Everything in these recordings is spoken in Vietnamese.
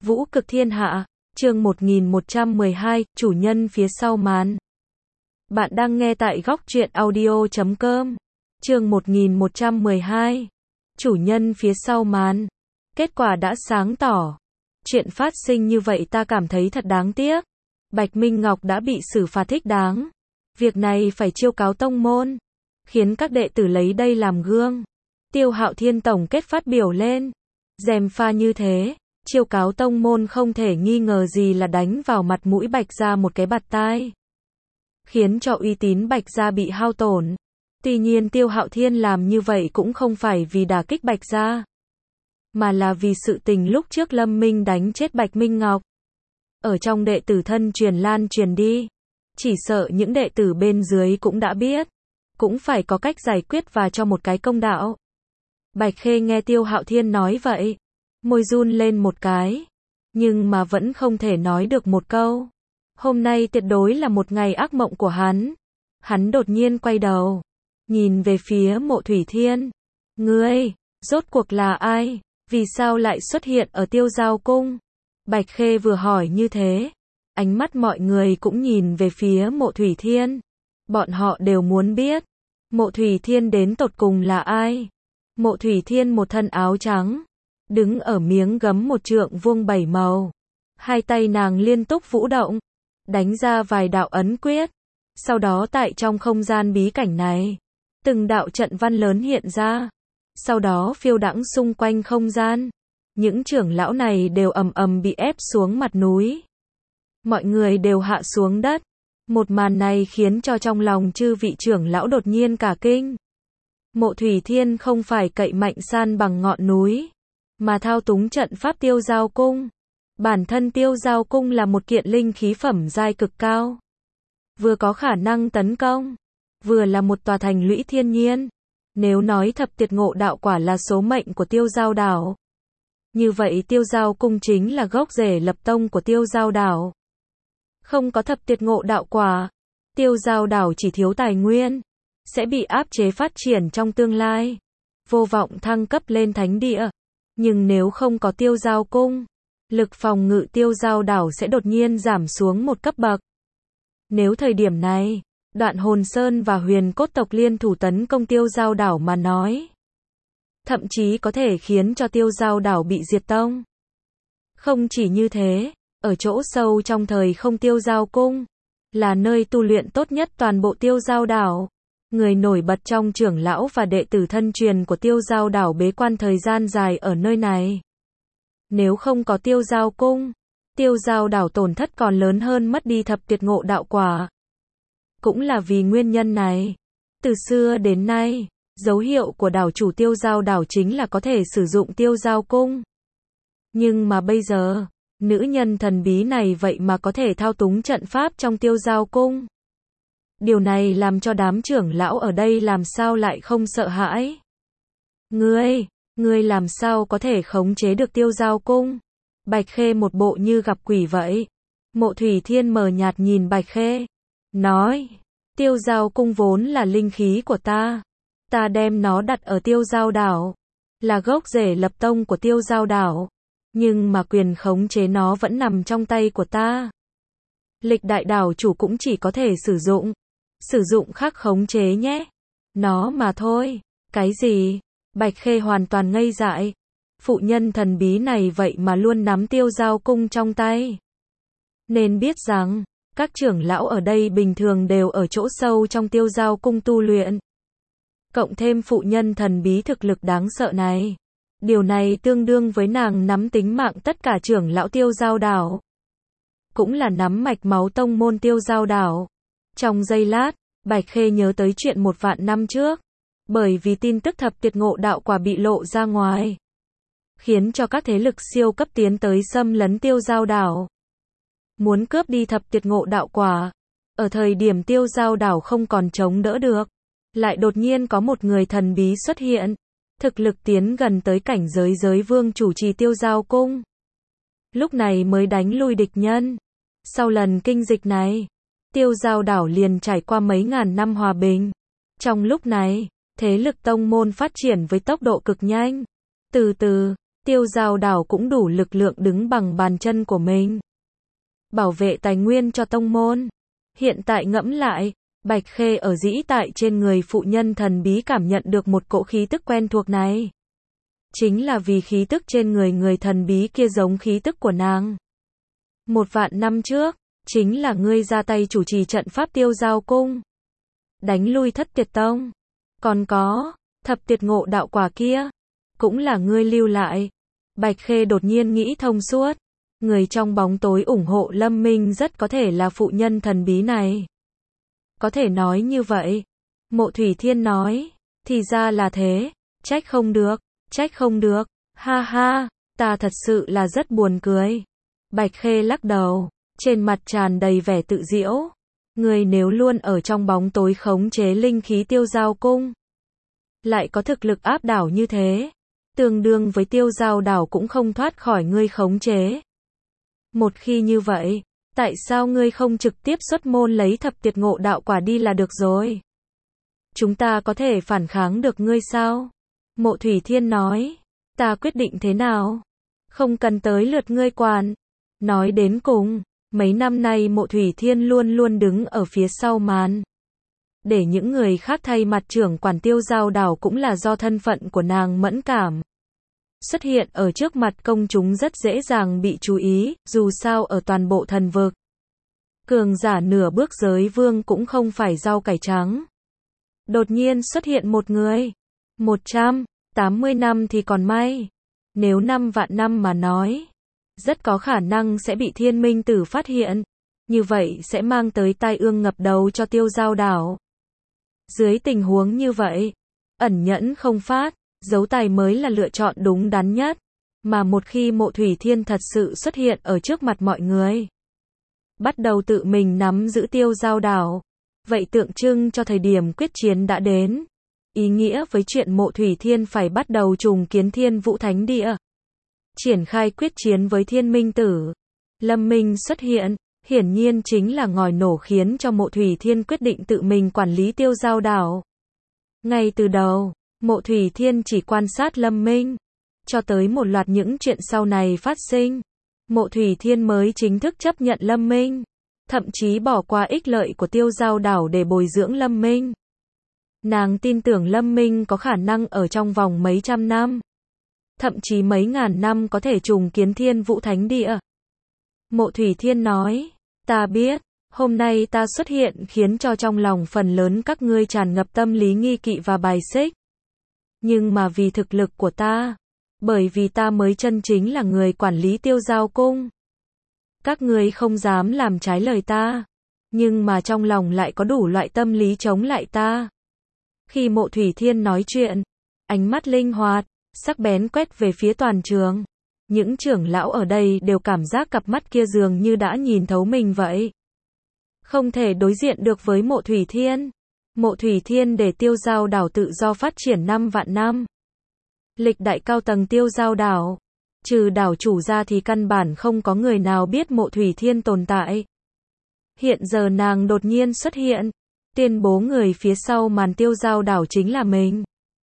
Vũ cực thiên hạ, chương 1112, chủ nhân phía sau màn. Bạn đang nghe tại góc truyện audio.com. Chương 1112, chủ nhân phía sau màn. Kết quả đã sáng tỏ. Chuyện phát sinh như vậy ta cảm thấy thật đáng tiếc. Bạch Minh Ngọc đã bị xử phạt thích đáng. Việc này phải chiêu cáo tông môn, khiến các đệ tử lấy đây làm gương. Tiêu Hạo Thiên tổng kết phát biểu lên. Gièm pha như thế, chiêu cáo tông môn không thể nghi ngờ gì là đánh vào mặt mũi Bạch gia một cái bạt tai, khiến cho uy tín Bạch gia bị hao tổn. Tuy nhiên Tiêu Hạo Thiên làm như vậy cũng không phải vì đả kích Bạch gia, mà là vì sự tình lúc trước Lâm Minh đánh chết Bạch Minh Ngọc. Ở trong đệ tử thân truyền lan truyền đi, chỉ sợ những đệ tử bên dưới cũng đã biết, cũng phải có cách giải quyết và cho một cái công đạo. Bạch Khê nghe Tiêu Hạo Thiên nói vậy, môi run lên một cái, nhưng mà vẫn không thể nói được một câu. Hôm nay tuyệt đối là một ngày ác mộng của hắn. Hắn đột nhiên quay đầu, nhìn về phía Mộ Thủy Thiên. Ngươi, rốt cuộc là ai? Vì sao lại xuất hiện ở Tiêu Giao Cung? Bạch Khê vừa hỏi như thế, ánh mắt mọi người cũng nhìn về phía Mộ Thủy Thiên. Bọn họ đều muốn biết, Mộ Thủy Thiên đến tột cùng là ai? Mộ Thủy Thiên một thân áo trắng, đứng ở miếng gấm một trượng vuông 7 màu. Hai tay nàng liên tục vũ động, đánh ra vài đạo ấn quyết. Sau đó tại trong không gian bí cảnh này, từng đạo trận văn lớn hiện ra. Sau đó phiêu đãng xung quanh không gian. Những trưởng lão này đều ầm ầm bị ép xuống mặt núi. Mọi người đều hạ xuống đất. Một màn này khiến cho trong lòng chư vị trưởng lão đột nhiên cả kinh. Mộ Thủy Thiên không phải cậy mạnh san bằng ngọn núi, mà thao túng trận pháp Tiêu Giao Cung. Bản thân Tiêu Giao Cung là một kiện linh khí phẩm giai cực cao, vừa có khả năng tấn công, vừa là một tòa thành lũy thiên nhiên. Nếu nói thập tuyệt ngộ đạo quả là số mệnh của Tiêu Giao đảo, như vậy Tiêu Giao Cung chính là gốc rễ lập tông của Tiêu Giao đảo. Không có thập tuyệt ngộ đạo quả, Tiêu Giao đảo chỉ thiếu tài nguyên, sẽ bị áp chế phát triển trong tương lai, vô vọng thăng cấp lên thánh địa. Nhưng nếu không có Tiêu Giao Cung, lực phòng ngự Tiêu Giao đảo sẽ đột nhiên giảm xuống một cấp bậc. Nếu thời điểm này, Đoạn Hồn Sơn và Huyền Cốt tộc liên thủ tấn công Tiêu Giao đảo mà nói, thậm chí có thể khiến cho Tiêu Giao đảo bị diệt tông. Không chỉ như thế, ở chỗ sâu trong thời không Tiêu Giao Cung, là nơi tu luyện tốt nhất toàn bộ Tiêu Giao đảo. Người nổi bật trong trưởng lão và đệ tử thân truyền của Tiêu Giao đảo bế quan thời gian dài ở nơi này. Nếu không có Tiêu Giao Cung, Tiêu Giao đảo tổn thất còn lớn hơn mất đi thập tuyệt ngộ đạo quả. Cũng là vì nguyên nhân này, từ xưa đến nay, dấu hiệu của đảo chủ Tiêu Giao đảo chính là có thể sử dụng Tiêu Giao Cung. Nhưng mà bây giờ, nữ nhân thần bí này vậy mà có thể thao túng trận pháp trong Tiêu Giao Cung. Điều này làm cho đám trưởng lão ở đây làm sao lại không sợ hãi. Ngươi làm sao có thể khống chế được Tiêu Giao Cung? Bạch Khê một bộ như gặp quỷ vậy. Mộ Thủy Thiên mờ nhạt nhìn Bạch Khê, nói, Tiêu Giao Cung vốn là linh khí của ta. Ta đem nó đặt ở Tiêu Giao đảo, là gốc rễ lập tông của Tiêu Giao đảo. Nhưng mà quyền khống chế nó vẫn nằm trong tay của ta. Lịch đại đảo chủ cũng chỉ có thể sử dụng khác khống chế nhé. Nó mà thôi. Cái gì? Bạch Khê hoàn toàn ngây dại. Phụ nhân thần bí này vậy mà luôn nắm Tiêu Giao Cung trong tay. Nên biết rằng, các trưởng lão ở đây bình thường đều ở chỗ sâu trong Tiêu Giao Cung tu luyện. Cộng thêm phụ nhân thần bí thực lực đáng sợ này. Điều này tương đương với nàng nắm tính mạng tất cả trưởng lão Tiêu Giao đảo. Cũng là nắm mạch máu tông môn Tiêu Giao đảo. Trong giây lát, Bạch Khê nhớ tới chuyện 1.000 năm trước. Bởi vì tin tức thập tuyệt ngộ đạo quả bị lộ ra ngoài, khiến cho các thế lực siêu cấp tiến tới xâm lấn Tiêu Giao đảo, muốn cướp đi thập tuyệt ngộ đạo quả. Ở thời điểm Tiêu Giao đảo không còn chống đỡ được, lại đột nhiên có một người thần bí xuất hiện, thực lực tiến gần tới cảnh giới giới vương chủ trì Tiêu Giao Cung. Lúc này mới đánh lui địch nhân. Sau lần kinh dịch này, Tiêu Giao đảo liền trải qua mấy ngàn năm hòa bình. Trong lúc này, thế lực tông môn phát triển với tốc độ cực nhanh. Từ từ, Tiêu Giao Đảo cũng đủ lực lượng đứng bằng bàn chân của mình. Bảo vệ tài nguyên cho tông môn. Hiện tại ngẫm lại, Bạch Khê ở dĩ tại trên người phụ nhân thần bí cảm nhận được một cỗ khí tức quen thuộc này. Chính là vì khí tức trên người người thần bí kia giống khí tức của nàng. 1.000 năm trước, chính là ngươi ra tay chủ trì trận pháp Tiêu Giao Cung. Đánh lui Thất Tiệt Tông. Còn có, thập tuyệt ngộ đạo quả kia. Cũng là ngươi lưu lại. Bạch Khê đột nhiên nghĩ thông suốt. Người trong bóng tối ủng hộ Lâm Minh rất có thể là phụ nhân thần bí này. Có thể nói như vậy. Mộ Thủy Thiên nói. Thì ra là thế. Trách không được. Trách không được. Ha ha. Ta thật sự là rất buồn cười. Bạch Khê lắc đầu. Trên mặt tràn đầy vẻ tự giễu. Người nếu luôn ở trong bóng tối khống chế linh khí Tiêu Giao Cung. Lại có thực lực áp đảo như thế. Tương đương với Tiêu Giao Đảo cũng không thoát khỏi ngươi khống chế. Một khi như vậy, tại sao ngươi không trực tiếp xuất môn lấy thập tuyệt ngộ đạo quả đi là được rồi? Chúng ta có thể phản kháng được ngươi sao? Mộ Thủy Thiên nói, ta quyết định thế nào? Không cần tới lượt ngươi quản. Nói đến cùng, mấy năm nay Mộ Thủy Thiên luôn luôn đứng ở phía sau màn. Để những người khác thay mặt trưởng quản Tiêu Giao Đảo cũng là do thân phận của nàng mẫn cảm. Xuất hiện ở trước mặt công chúng rất dễ dàng bị chú ý, dù sao ở toàn bộ thần vực. Cường giả nửa bước giới vương cũng không phải rau cải trắng. Đột nhiên xuất hiện một người. 180 năm thì còn may. Nếu 5.000 năm mà nói, rất có khả năng sẽ bị Thiên Minh Tử phát hiện. Như vậy sẽ mang tới tai ương ngập đầu cho Tiêu Giao Đảo. Dưới tình huống như vậy, ẩn nhẫn không phát, giấu tài mới là lựa chọn đúng đắn nhất. Mà một khi Mộ Thủy Thiên thật sự xuất hiện ở trước mặt mọi người, bắt đầu tự mình nắm giữ Tiêu Giao Đảo, vậy tượng trưng cho thời điểm quyết chiến đã đến. Ý nghĩa với chuyện Mộ Thủy Thiên phải bắt đầu trùng kiến Thiên Vũ Thánh Địa, triển khai quyết chiến với Thiên Minh Tử. Lâm Minh xuất hiện, hiển nhiên chính là ngòi nổ khiến cho Mộ Thủy Thiên quyết định tự mình quản lý Tiêu Giao Đảo. Ngay từ đầu, Mộ Thủy Thiên chỉ quan sát Lâm Minh, cho tới một loạt những chuyện sau này phát sinh, Mộ Thủy Thiên mới chính thức chấp nhận Lâm Minh, thậm chí bỏ qua ích lợi của Tiêu Giao Đảo để bồi dưỡng Lâm Minh. Nàng tin tưởng Lâm Minh có khả năng ở trong vòng mấy trăm năm, thậm chí mấy ngàn năm có thể trùng kiến Thiên Vũ Thánh Địa. Mộ Thủy Thiên nói, ta biết, hôm nay ta xuất hiện khiến cho trong lòng phần lớn các ngươi tràn ngập tâm lý nghi kỵ và bài xích. Nhưng mà vì thực lực của ta, bởi vì ta mới chân chính là người quản lý Tiêu Giao Cung. Các ngươi không dám làm trái lời ta, nhưng mà trong lòng lại có đủ loại tâm lý chống lại ta. Khi Mộ Thủy Thiên nói chuyện, ánh mắt linh hoạt, sắc bén quét về phía toàn trường. Những trưởng lão ở đây đều cảm giác cặp mắt kia dường như đã nhìn thấu mình vậy. Không thể đối diện được với Mộ Thủy Thiên. Mộ Thủy Thiên để Tiêu Giao Đảo tự do phát triển 5.000 năm. Lịch đại cao tầng Tiêu Giao Đảo, trừ đảo chủ ra thì căn bản không có người nào biết Mộ Thủy Thiên tồn tại. Hiện giờ nàng đột nhiên xuất hiện, tuyên bố người phía sau màn Tiêu Giao Đảo chính là mình.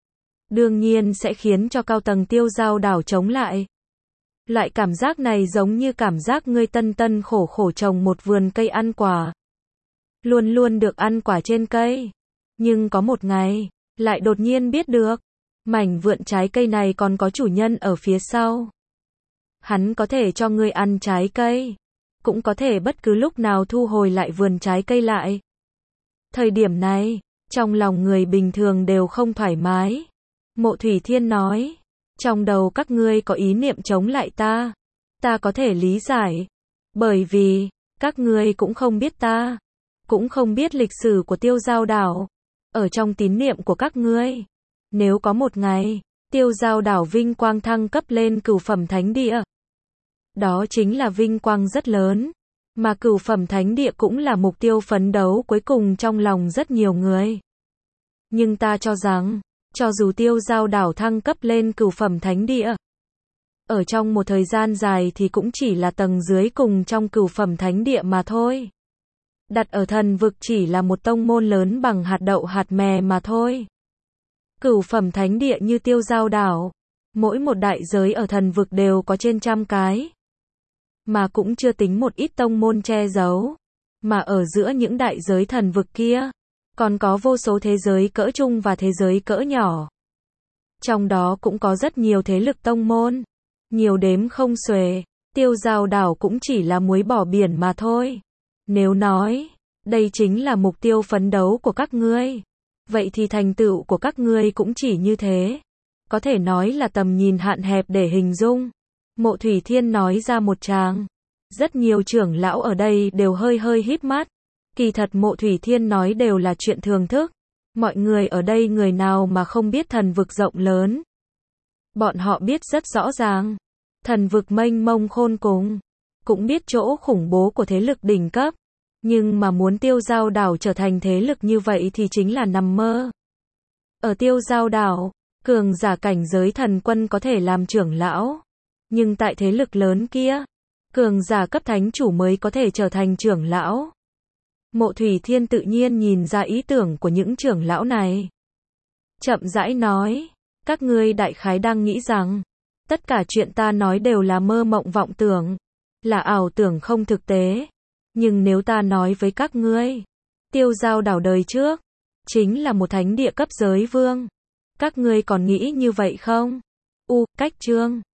Đương nhiên sẽ khiến cho cao tầng Tiêu Giao Đảo chống lại. Loại cảm giác này giống như cảm giác ngươi tân tân khổ khổ trồng một vườn cây ăn quả. Luôn luôn được ăn quả trên cây. Nhưng có một ngày, lại đột nhiên biết được, mảnh vườn trái cây này còn có chủ nhân ở phía sau. Hắn có thể cho ngươi ăn trái cây, cũng có thể bất cứ lúc nào thu hồi lại vườn trái cây lại. Thời điểm này, trong lòng người bình thường đều không thoải mái. Mộ Thủy Thiên nói, trong đầu các ngươi có ý niệm chống lại ta. Ta có thể lý giải. Bởi vì, các ngươi cũng không biết ta. Cũng không biết lịch sử của Tiêu Giao Đảo. Ở trong tín niệm của các ngươi, nếu có một ngày, Tiêu Giao Đảo vinh quang thăng cấp lên cửu phẩm thánh địa. Đó chính là vinh quang rất lớn. Mà cửu phẩm thánh địa cũng là mục tiêu phấn đấu cuối cùng trong lòng rất nhiều người. Nhưng ta cho rằng, cho dù Tiêu Giao Đảo thăng cấp lên cửu phẩm thánh địa, ở trong một thời gian dài thì cũng chỉ là tầng dưới cùng trong cửu phẩm thánh địa mà thôi. Đặt ở thần vực chỉ là một tông môn lớn bằng hạt đậu hạt mè mà thôi. Cửu phẩm thánh địa như Tiêu Giao Đảo, Mỗi một đại giới ở thần vực đều có trên trăm cái. Mà cũng chưa tính một ít tông môn che giấu. Mà ở giữa những đại giới thần vực kia, còn có vô số thế giới cỡ trung và thế giới cỡ nhỏ. Trong đó cũng có rất nhiều thế lực tông môn. Nhiều đếm không xuể. Tiêu Giao đảo cũng chỉ là muối bỏ biển mà thôi. Nếu nói, đây chính là mục tiêu phấn đấu của các ngươi. Vậy thì thành tựu của các ngươi cũng chỉ như thế. Có thể nói là tầm nhìn hạn hẹp để hình dung. Mộ Thủy Thiên nói ra một tràng. Rất nhiều trưởng lão ở đây đều hơi hơi híp mắt. Kỳ thật Mộ Thủy Thiên nói đều là chuyện thường thức. Mọi người ở đây người nào mà không biết thần vực rộng lớn. Bọn họ biết rất rõ ràng. Thần vực mênh mông khôn cùng. Cũng biết chỗ khủng bố của thế lực đỉnh cấp. Nhưng mà muốn Tiêu Giao đảo trở thành thế lực như vậy thì chính là nằm mơ. Ở Tiêu Giao đảo, cường giả cảnh giới thần quân có thể làm trưởng lão. Nhưng tại thế lực lớn kia, cường giả cấp thánh chủ mới có thể trở thành trưởng lão. Mộ Thủy Thiên tự nhiên nhìn ra ý tưởng của những trưởng lão này. Chậm rãi nói, các ngươi đại khái đang nghĩ rằng, tất cả chuyện ta nói đều là mơ mộng vọng tưởng, là ảo tưởng không thực tế. Nhưng nếu ta nói với các ngươi, Tiêu Giao đảo đời trước, chính là một thánh địa cấp giới vương. Các ngươi còn nghĩ như vậy không? Cách chương